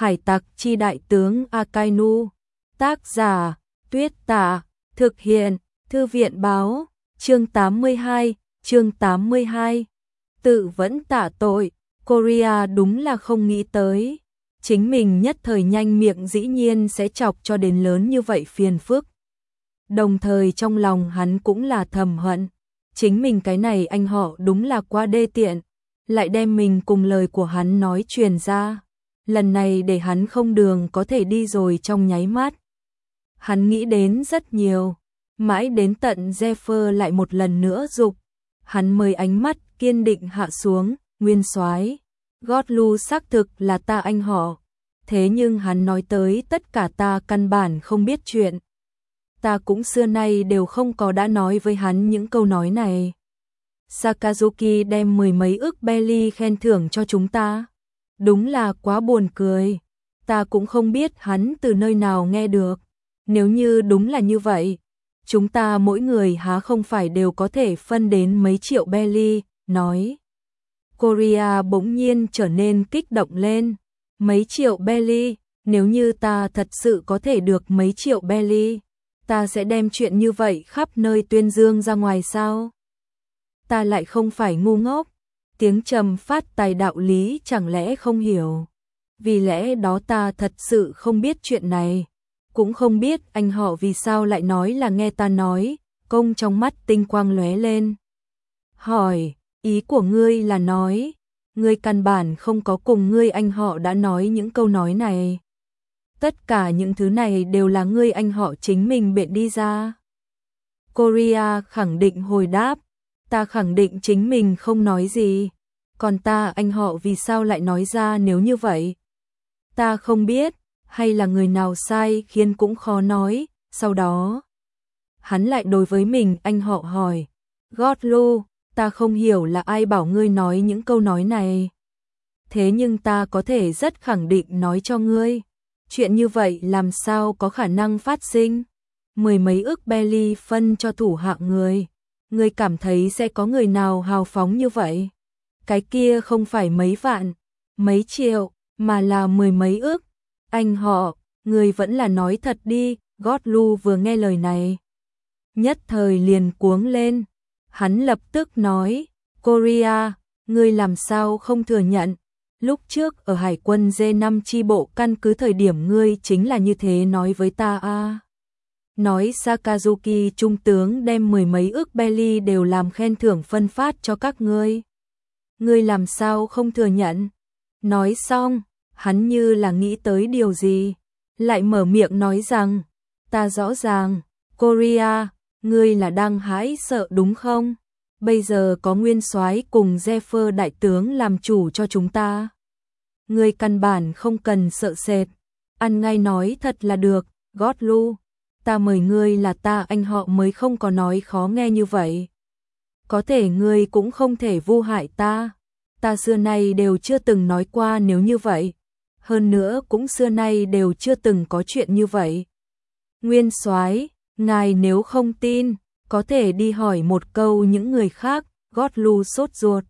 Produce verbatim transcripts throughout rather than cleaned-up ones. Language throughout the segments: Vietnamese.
Hải tặc chi đại tướng Akainu. Tác giả Tuyết Tả. Thực hiện Thư viện báo. Chương tám mươi hai. Chương tám mươi hai. Tự vẫn tạ tội. Korea đúng là không nghĩ tới. Chính mình nhất thời nhanh miệng dĩ nhiên sẽ chọc cho đến lớn như vậy phiền phức. Đồng thời trong lòng hắn cũng là thầm hận. Chính mình cái này anh họ đúng là quá đê tiện. Lại đem mình cùng lời của hắn nói truyền ra. Lần này để hắn không đường có thể đi rồi trong nháy mắt. Hắn nghĩ đến rất nhiều. Mãi đến tận Zephyr lại một lần nữa dục. Hắn mới ánh mắt kiên định hạ xuống. Nguyên soái, Godlu xác thực là ta anh họ. Thế nhưng hắn nói tới tất cả ta căn bản không biết chuyện. Ta cũng xưa nay đều không có đã nói với hắn những câu nói này. Sakazuki đem mười mấy ức belly khen thưởng cho chúng ta. Đúng là quá buồn cười. Ta cũng không biết hắn từ nơi nào nghe được. Nếu như đúng là như vậy, chúng ta mỗi người há không phải đều có thể phân đến mấy triệu belly, nói. Korea bỗng nhiên trở nên kích động lên. Mấy triệu belly, nếu như ta thật sự có thể được mấy triệu belly, ta sẽ đem chuyện như vậy khắp nơi tuyên dương ra ngoài sao? Ta lại không phải ngu ngốc. Tiếng trầm phát tài đạo lý chẳng lẽ không hiểu. Vì lẽ đó ta thật sự không biết chuyện này. Cũng không biết anh họ vì sao lại nói là nghe ta nói. Công trong mắt tinh quang lóe lên. Hỏi, ý của ngươi là nói, ngươi căn bản không có cùng ngươi anh họ đã nói những câu nói này. Tất cả những thứ này đều là ngươi anh họ chính mình biện đi ra. Korea khẳng định hồi đáp. Ta khẳng định chính mình không nói gì. Còn ta anh họ vì sao lại nói ra nếu như vậy? Ta không biết, hay là người nào sai khiến cũng khó nói. Sau đó, hắn lại đối với mình anh họ hỏi. Godlu, ta không hiểu là ai bảo ngươi nói những câu nói này. Thế nhưng ta có thể rất khẳng định nói cho ngươi. Chuyện như vậy làm sao có khả năng phát sinh? Mười mấy ức belly phân cho thủ hạ người. Ngươi cảm thấy sẽ có người nào hào phóng như vậy? Cái kia không phải mấy vạn, mấy triệu, mà là mười mấy ức. Anh họ, ngươi vẫn là nói thật đi. Godlu vừa nghe lời này, nhất thời liền cuống lên. Hắn lập tức nói, Korea, ngươi làm sao không thừa nhận? Lúc trước ở Hải quân D năm chi bộ căn cứ thời điểm ngươi chính là như thế nói với ta à. Nói Sakazuki trung tướng đem mười mấy ức belly đều làm khen thưởng phân phát cho các ngươi. Ngươi làm sao không thừa nhận? Nói xong, hắn như là nghĩ tới điều gì, lại mở miệng nói rằng, ta rõ ràng, Korea, ngươi là đang hãi sợ đúng không? Bây giờ có nguyên soái cùng Zephyr đại tướng làm chủ cho chúng ta. Ngươi căn bản không cần sợ sệt, ăn ngay nói thật là được. Godlu, ta mời ngươi là ta anh họ mới không có nói khó nghe như vậy. Có thể ngươi cũng không thể vu hại ta. Ta xưa nay đều chưa từng nói qua nếu như vậy. Hơn nữa cũng xưa nay đều chưa từng có chuyện như vậy. Nguyên soái, ngài nếu không tin, có thể đi hỏi một câu những người khác. Godlu sốt ruột.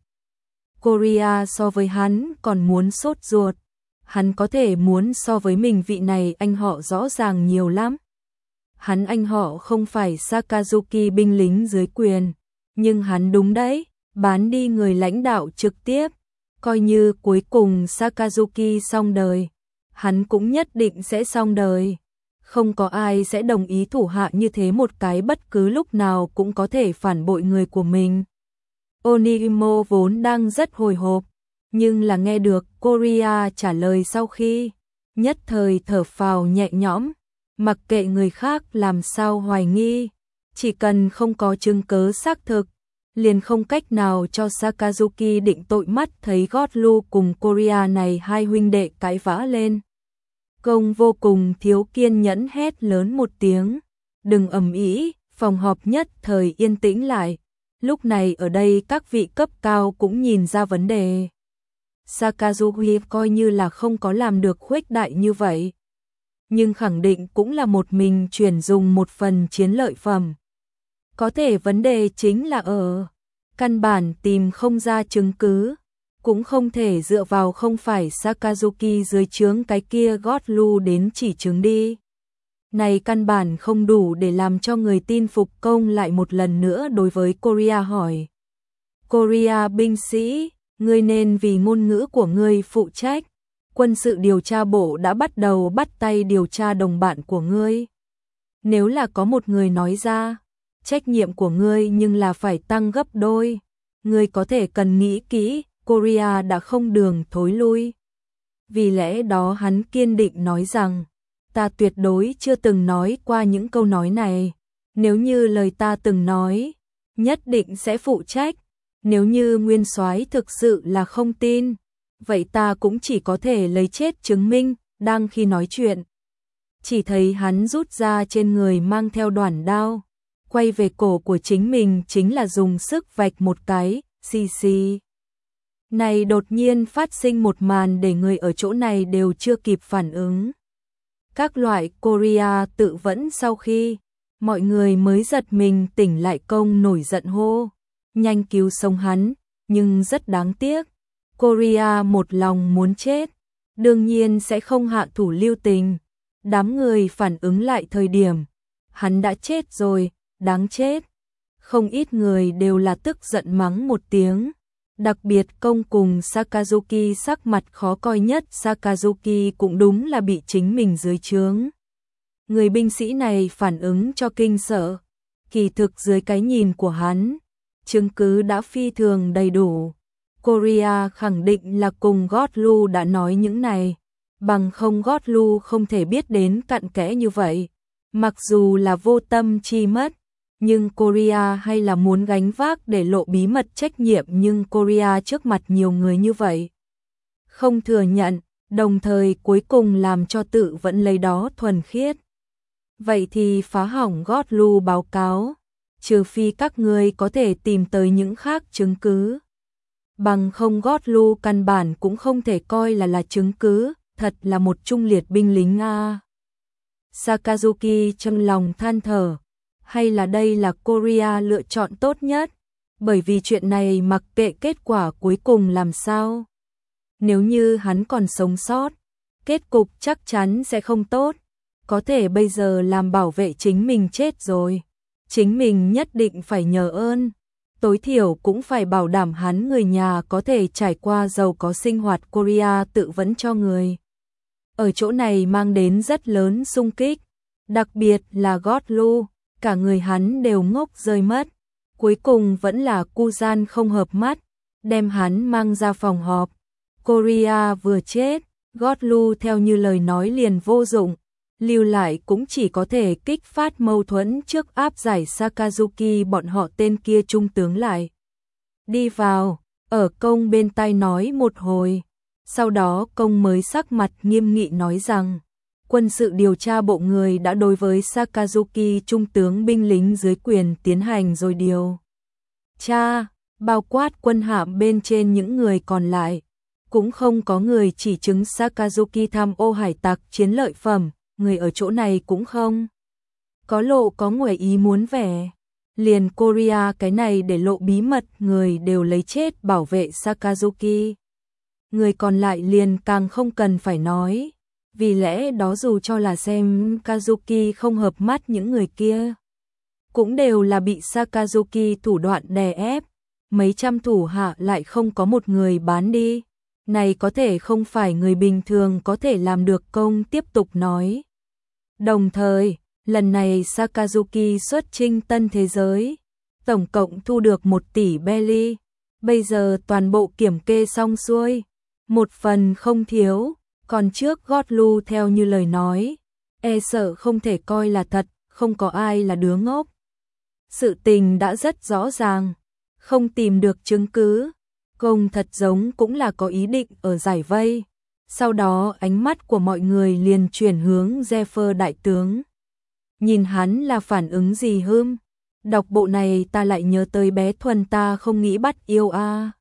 Korea so với hắn còn muốn sốt ruột. Hắn có thể muốn so với mình vị này anh họ rõ ràng nhiều lắm. Hắn anh họ không phải Sakazuki binh lính dưới quyền. Nhưng hắn đúng đấy, bán đi người lãnh đạo trực tiếp. Coi như cuối cùng Sakazuki xong đời, hắn cũng nhất định sẽ xong đời. Không có ai sẽ đồng ý thủ hạ như thế một cái bất cứ lúc nào cũng có thể phản bội người của mình. Onigimo vốn đang rất hồi hộp, nhưng là nghe được Korea trả lời sau khi, nhất thời thở phào nhẹ nhõm, mặc kệ người khác làm sao hoài nghi, chỉ cần không có chứng cứ xác thực, liền không cách nào cho Sakazuki định tội. Mắt thấy Godlu cùng Korea này hai huynh đệ cãi vã lên. Công vô cùng thiếu kiên nhẫn hét lớn một tiếng, đừng ầm ĩ. Phòng họp nhất thời yên tĩnh lại. Lúc này ở đây các vị cấp cao cũng nhìn ra vấn đề. Sakazuki coi như là không có làm được khuếch đại như vậy, nhưng khẳng định cũng là một mình chuyển dùng một phần chiến lợi phẩm. Có thể vấn đề chính là ở căn bản tìm không ra chứng cứ. cũng không thể dựa vào không phải Sakazuki dưới trướng cái kia gót lu đến chỉ trứng đi. Này căn bản không đủ để làm cho người tin phục. Công lại một lần nữa đối với Korea hỏi. Korea binh sĩ, ngươi nên vì ngôn ngữ của ngươi phụ trách. Quân sự điều tra bộ đã bắt đầu bắt tay điều tra đồng bạn của ngươi. Nếu là có một người nói ra, trách nhiệm của ngươi nhưng là phải tăng gấp đôi. Ngươi có thể cần nghĩ kỹ, Korea đã không đường thối lui. Vì lẽ đó hắn kiên định nói rằng, ta tuyệt đối chưa từng nói qua những câu nói này. Nếu như lời ta từng nói, nhất định sẽ phụ trách. Nếu như nguyên soái thực sự là không tin, vậy ta cũng chỉ có thể lấy chết chứng minh. Đang khi nói chuyện, chỉ thấy hắn rút ra trên người mang theo đoản đao, quay về cổ của chính mình, chính là dùng sức vạch một cái, xì xì. Này đột nhiên phát sinh một màn để người ở chỗ này đều chưa kịp phản ứng. Các loại Korea tự vẫn sau khi, mọi người mới giật mình tỉnh lại. Công nổi giận hô, nhanh cứu sống hắn, nhưng rất đáng tiếc. Korea một lòng muốn chết, đương nhiên sẽ không hạ thủ lưu tình. Đám người phản ứng lại thời điểm, hắn đã chết rồi, đáng chết. Không ít người đều là tức giận mắng một tiếng. Đặc biệt Công cùng Sakazuki sắc mặt khó coi nhất. Sakazuki cũng đúng là bị chính mình dưới trướng. Người binh sĩ này phản ứng cho kinh sợ. Kỳ thực dưới cái nhìn của hắn, chứng cứ đã phi thường đầy đủ. Korea khẳng định là cùng Godlu đã nói những này. Bằng không Godlu không thể biết đến cặn kẽ như vậy. Mặc dù là vô tâm chi mất, nhưng Korea hay là muốn gánh vác để lộ bí mật trách nhiệm. Nhưng Korea trước mặt nhiều người như vậy, không thừa nhận, đồng thời cuối cùng làm cho tự vẫn lấy đó thuần khiết. Vậy thì phá hỏng Godlu báo cáo, trừ phi các ngươi có thể tìm tới những khác chứng cứ. Bằng không Godlu căn bản cũng không thể coi là là chứng cứ, thật là một trung liệt binh lính Nga. Sakazuki trong lòng than thở, hay là đây là Korea lựa chọn tốt nhất, bởi vì chuyện này mặc kệ kết quả cuối cùng làm sao. Nếu như hắn còn sống sót, kết cục chắc chắn sẽ không tốt. Có thể bây giờ làm bảo vệ chính mình chết rồi, chính mình nhất định phải nhờ ơn. Tối thiểu cũng phải bảo đảm hắn người nhà có thể trải qua giàu có sinh hoạt. Korea tự vẫn cho người ở chỗ này mang đến rất lớn xung kích, đặc biệt là Godlu, cả người hắn đều ngốc rơi mất. Cuối cùng vẫn là Kuzan không hợp mắt, đem hắn mang ra phòng họp. Korea vừa chết, Godlu theo như lời nói liền vô dụng, lưu lại cũng chỉ có thể kích phát mâu thuẫn trước áp giải Sakazuki. Bọn họ tên kia trung tướng lại đi vào, ở Công bên tai nói một hồi. Sau đó Công mới sắc mặt nghiêm nghị nói rằng, quân sự điều tra bộ người đã đối với Sakazuki trung tướng binh lính dưới quyền tiến hành rồi điều tra, bao quát quân hạm bên trên những người còn lại. Cũng không có người chỉ chứng Sakazuki tham ô hải tặc chiến lợi phẩm, người ở chỗ này cũng không có lộ có ngoài ý muốn vẻ. Liền Korea cái này để lộ bí mật, người đều lấy chết bảo vệ Sakazuki. Người còn lại liền càng không cần phải nói. Vì lẽ đó dù cho là xem Kazuki không hợp mắt, những người kia cũng đều là bị Sakazuki thủ đoạn đè ép. Mấy trăm thủ hạ lại không có một người bán đi. Này có thể không phải người bình thường có thể làm được. Công tiếp tục nói. Đồng thời, lần này Sakazuki xuất chinh tân thế giới, tổng cộng thu được một tỷ belly. Bây giờ toàn bộ kiểm kê xong xuôi, một phần không thiếu. Còn trước Godlu theo như lời nói, e sợ không thể coi là thật, không có ai là đứa ngốc. Sự tình đã rất rõ ràng, không tìm được chứng cứ. Công thật giống cũng là có ý định ở giải vây. Sau đó ánh mắt của mọi người liền chuyển hướng Zephyr đại tướng. Nhìn hắn là phản ứng gì hưm? Đọc bộ này ta lại nhớ tới bé Thuần ta không nghĩ bắt yêu a.